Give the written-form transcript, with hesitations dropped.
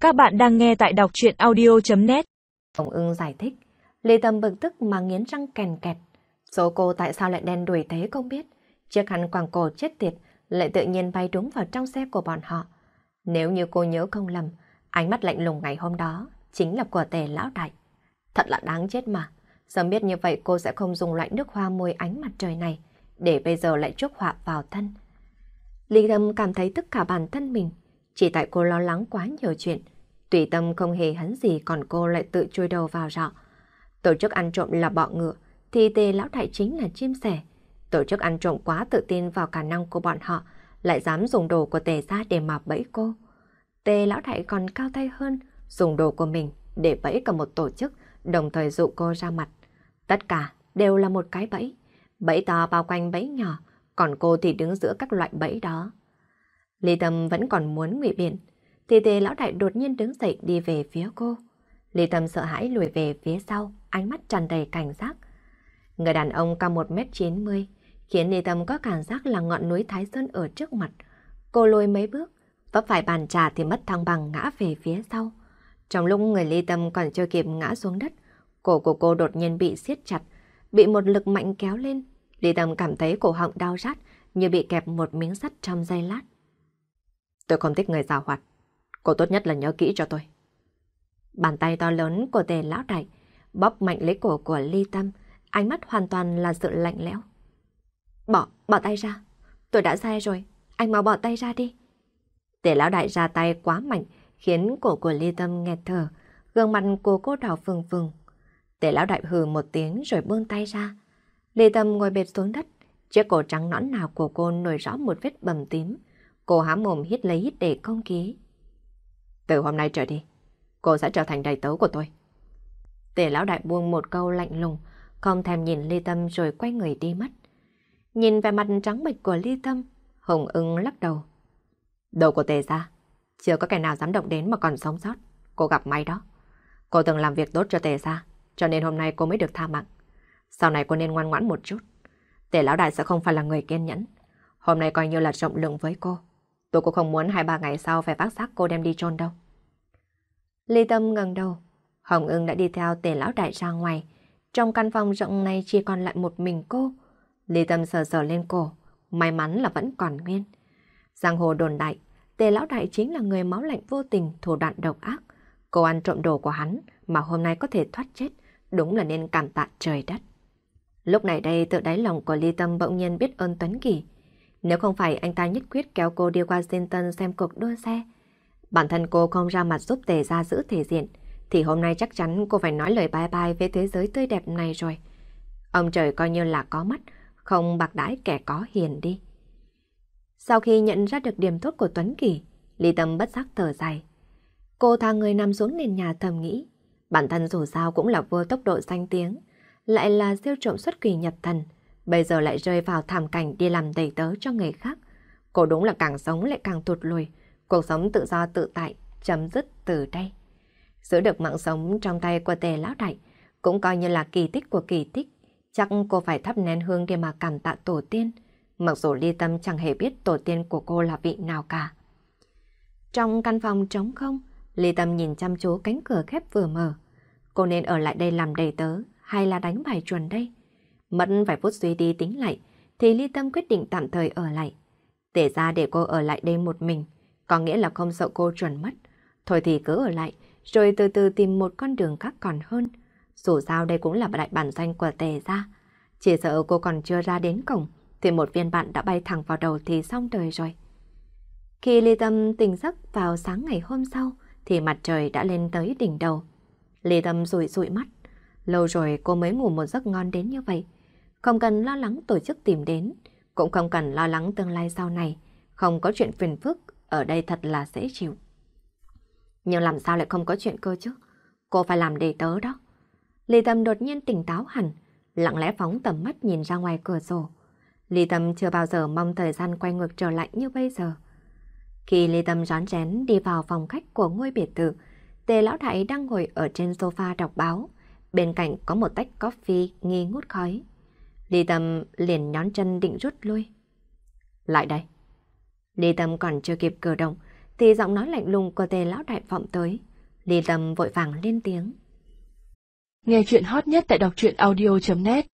Các bạn đang nghe tại đọc truyện audio.net. Ông Ưng giải thích, Lê Tâm bực tức mà nghiến răng kèn kẹt. Số cô tại sao lại đen đuổi thế không biết. Chiếc khăn quàng cổ chết tiệt lại tự nhiên bay đúng vào trong xe của bọn họ. Nếu như cô nhớ không lầm, ánh mắt lạnh lùng ngày hôm đó chính là của Tề lão đại. Thật là đáng chết mà. Sớm biết như vậy cô sẽ không dùng loại nước hoa môi ánh mặt trời này, để bây giờ lại chuốc họa vào thân. Lý Tâm cảm thấy tất cả bản thân mình, chỉ tại cô lo lắng quá nhiều chuyện. Tùy Tâm không hề hấn gì, còn cô lại tự chui đầu vào rọ. Tổ chức ăn trộm là bọ ngựa, thì Tề lão đại chính là chim sẻ. Tổ chức ăn trộm quá tự tin vào khả năng của bọn họ, lại dám dùng đồ của Tề gia để mà bẫy cô. Tề lão đại còn cao tay hơn, dùng đồ của mình để bẫy cả một tổ chức, đồng thời dụ cô ra mặt. Tất cả đều là một cái bẫy. Bẫy to bao quanh bẫy nhỏ, còn cô thì đứng giữa các loại bẫy đó. Lý Tâm vẫn còn muốn ngụy biện, thì Tề lão đại đột nhiên đứng dậy đi về phía cô. Lý Tâm sợ hãi lùi về phía sau, ánh mắt tràn đầy cảnh giác. Người đàn ông cao 1m90, khiến Lý Tâm có cảm giác là ngọn núi Thái Sơn ở trước mặt. Cô lùi mấy bước, vấp phải bàn trà thì mất thăng bằng ngã về phía sau. Trong lúc người Lý Tâm còn chưa kịp ngã xuống đất, cổ của cô đột nhiên bị siết chặt, bị một lực mạnh kéo lên. Lý Tâm cảm thấy cổ họng đau rát, như bị kẹp một miếng sắt trong giây lát. Tôi không thích người giàu hoạt, cô tốt nhất là nhớ kỹ cho tôi. Bàn tay to lớn của Tề lão đại bóp mạnh lấy cổ của Lý Tâm, ánh mắt hoàn toàn là sự lạnh lẽo. Bỏ tay ra, tôi đã sai rồi, anh mau bỏ tay ra đi. Tề lão đại ra tay quá mạnh, khiến cổ của Lý Tâm nghẹt thở, gương mặt của cô đỏ phừng phừng. Tề lão đại hừ một tiếng rồi buông tay ra. Lý Tâm ngồi bệt xuống đất, chiếc cổ trắng nõn nà của cô nổi rõ một vết bầm tím. Cô há mồm hít lấy hít để không khí. Từ hôm nay trở đi, cô sẽ trở thành đầy tớ của tôi. Tề lão đại buông một câu lạnh lùng, không thèm nhìn Lý Tâm rồi quay người đi mất. Nhìn vẻ mặt trắng bệch của Lý Tâm, Hồng Ưng lắc đầu. Đầu của Tề gia, chưa có kẻ nào dám động đến mà còn sống sót. Cô gặp may đó. Cô từng làm việc tốt cho Tề gia, cho nên hôm nay cô mới được tha mạng. Sau này cô nên ngoan ngoãn một chút. Tề lão đại sẽ không phải là người kiên nhẫn. Hôm nay coi như là rộng lượng với cô. Tôi cũng không muốn 2-3 ngày sau phải vác xác cô đem đi chôn đâu. Lý Tâm ngẩng đầu. Hồng Ưng đã đi theo Tề lão đại ra ngoài. Trong căn phòng rộng này chỉ còn lại một mình cô. Lý Tâm sờ sờ lên cổ. May mắn là vẫn còn nguyên. Giang hồ đồn đại, Tề lão đại chính là người máu lạnh vô tình, thủ đoạn độc ác. Cô ăn trộm đồ của hắn mà hôm nay có thể thoát chết, đúng là nên cảm tạ trời đất. Lúc này đây tự đáy lòng của Lý Tâm bỗng nhiên biết ơn Tuấn Kỳ. Nếu không phải anh ta nhất quyết kéo cô đi qua Washington xem cuộc đua xe, bản thân cô không ra mặt giúp Tề gia giữ thể diện, thì hôm nay chắc chắn cô phải nói lời bye bye với thế giới tươi đẹp này rồi. Ông trời coi như là có mắt, không bạc đãi kẻ có hiền đi. Sau khi nhận ra được điểm tốt của Tuấn Kỳ, Lý Tâm bất giác thở dài. Cô thả người nằm xuống nền nhà thầm nghĩ, bản thân dù sao cũng là vua tốc độ danh tiếng, lại là siêu trộm xuất quỷ nhập thần, bây giờ lại rơi vào thảm cảnh đi làm đầy tớ cho người khác. Cô đúng là càng sống lại càng tụt lùi, cuộc sống tự do tự tại chấm dứt từ đây. Giữ được mạng sống trong tay của Tề lão đại cũng coi như là kỳ tích của kỳ tích. Chắc cô phải thắp nén hương để mà cảm tạ tổ tiên, mặc dù Lý Tâm chẳng hề biết tổ tiên của cô là vị nào cả. Trong căn phòng trống không, Lý Tâm nhìn chăm chú cánh cửa khép vừa mở. Cô nên ở lại đây làm đầy tớ hay là đánh bài chuồn đây? Mất vài phút suy đi tính lại, thì Lý Tâm quyết định tạm thời ở lại. Tề ra để cô ở lại đây một mình, có nghĩa là không sợ cô chuẩn mất. Thôi thì cứ ở lại, rồi từ từ tìm một con đường khác còn hơn. Dù sao đây cũng là đại bản doanh của Tề ra. Chỉ sợ cô còn chưa ra đến cổng, thì một viên đạn đã bay thẳng vào đầu thì xong đời rồi. Khi Lý Tâm tỉnh giấc vào sáng ngày hôm sau, thì mặt trời đã lên tới đỉnh đầu. Lý Tâm dụi dụi mắt. Lâu rồi cô mới ngủ một giấc ngon đến như vậy. Không cần lo lắng tổ chức tìm đến, cũng không cần lo lắng tương lai sau này. Không có chuyện phiền phức, ở đây thật là dễ chịu. Nhưng làm sao lại không có chuyện cơ chứ? Cô phải làm đầy tớ đó. Lý Tâm đột nhiên tỉnh táo hẳn, lặng lẽ phóng tầm mắt nhìn ra ngoài cửa sổ. Lý Tâm chưa bao giờ mong thời gian quay ngược trở lại như bây giờ. Khi Lý Tâm rón rén đi vào phòng khách của ngôi biệt thự, Tề lão đại đang ngồi ở trên sofa đọc báo. Bên cạnh có một tách coffee nghi ngút khói. Lý Tâm liền nhón chân định rút lui. Lại đây. Lý Tâm còn chưa kịp cử động, thì giọng nói lạnh lùng của Tề lão đại vọng tới. Ly Tâm vội vàng lên tiếng. Nghe chuyện hot nhất tại đọc truyện audio.net